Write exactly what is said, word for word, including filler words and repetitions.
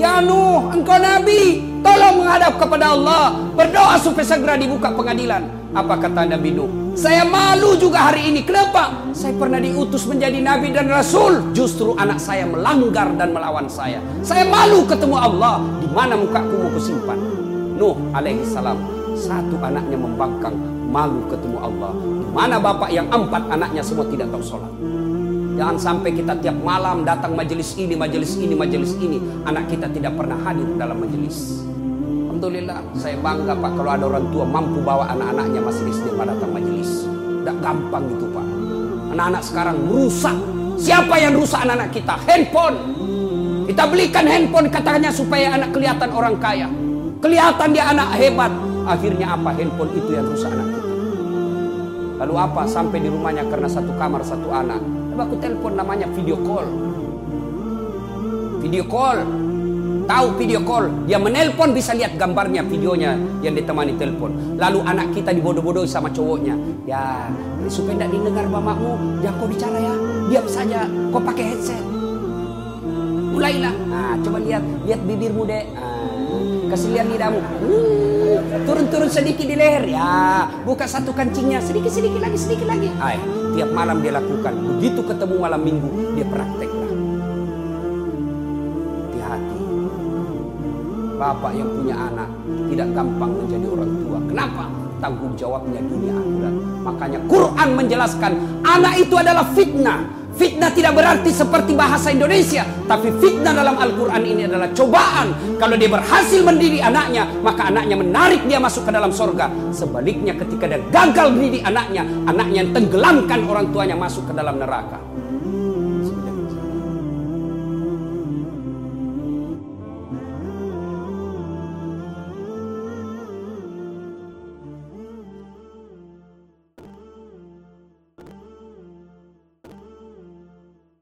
Ya Nuh, engkau Nabi, tolong menghadap kepada Allah, berdoa supaya segera dibuka pengadilan. Apa kata Nabi Nuh? Saya malu juga hari ini. Kenapa? Saya pernah diutus menjadi Nabi dan Rasul, justru anak saya melanggar dan melawan saya. Saya malu ketemu Allah. Di mana mukaku mau kusimpan? Nuh alaihi salam, satu anaknya membangkang, malu ketemu Allah. Di mana bapak yang empat anaknya semua tidak tahu sholat? Jangan sampai kita tiap malam datang majelis ini, majelis ini, majelis ini, anak kita tidak pernah hadir dalam majelis. Alhamdulillah, saya bangga Pak kalau ada orang tua mampu bawa anak-anaknya masih S D datang majelis. Tidak gampang gitu Pak. Anak-anak sekarang merusak. Siapa yang rusak anak-anak kita? Handphone. Kita belikan handphone katanya supaya anak kelihatan orang kaya. Kelihatan dia anak hebat. Akhirnya apa? Handphone itu yang rusak anak kita. Lalu apa? Sampai di rumahnya karena satu kamar satu anak. Aku telepon, namanya video call. Video call. Tahu video call? Dia menelpon bisa lihat gambarnya, videonya yang ditemani telepon. Lalu anak kita dibodoh-bodohi sama cowoknya. Ya, supaya tidak didengar mamamu, jangan kau bicara ya. Diam saja, kau pakai headset. Mulailah. Nah, coba lihat, lihat bibirmu dek. Nah, kasih lihat lidahmu. Uh, turun-turun sedikit di leher. Ya, buka satu kancingnya, sedikit-sedikit lagi, sedikit lagi. Ay, tiap malam dia lakukan. Begitu ketemu malam minggu, dia prakteklah. Hati-hati. Bapak yang punya anak tidak gampang menjadi orang tua. Kenapa? Tanggung jawabnya dunia akhirat. Makanya Quran menjelaskan anak itu adalah fitnah. Fitnah tidak berarti seperti bahasa Indonesia, tapi fitnah dalam Al-Quran ini adalah cobaan. Kalau dia berhasil mendidik anaknya, maka anaknya menarik dia masuk ke dalam sorga. Sebaliknya ketika dia gagal mendidik anaknya, anaknya yang tenggelamkan orang tuanya masuk ke dalam neraka.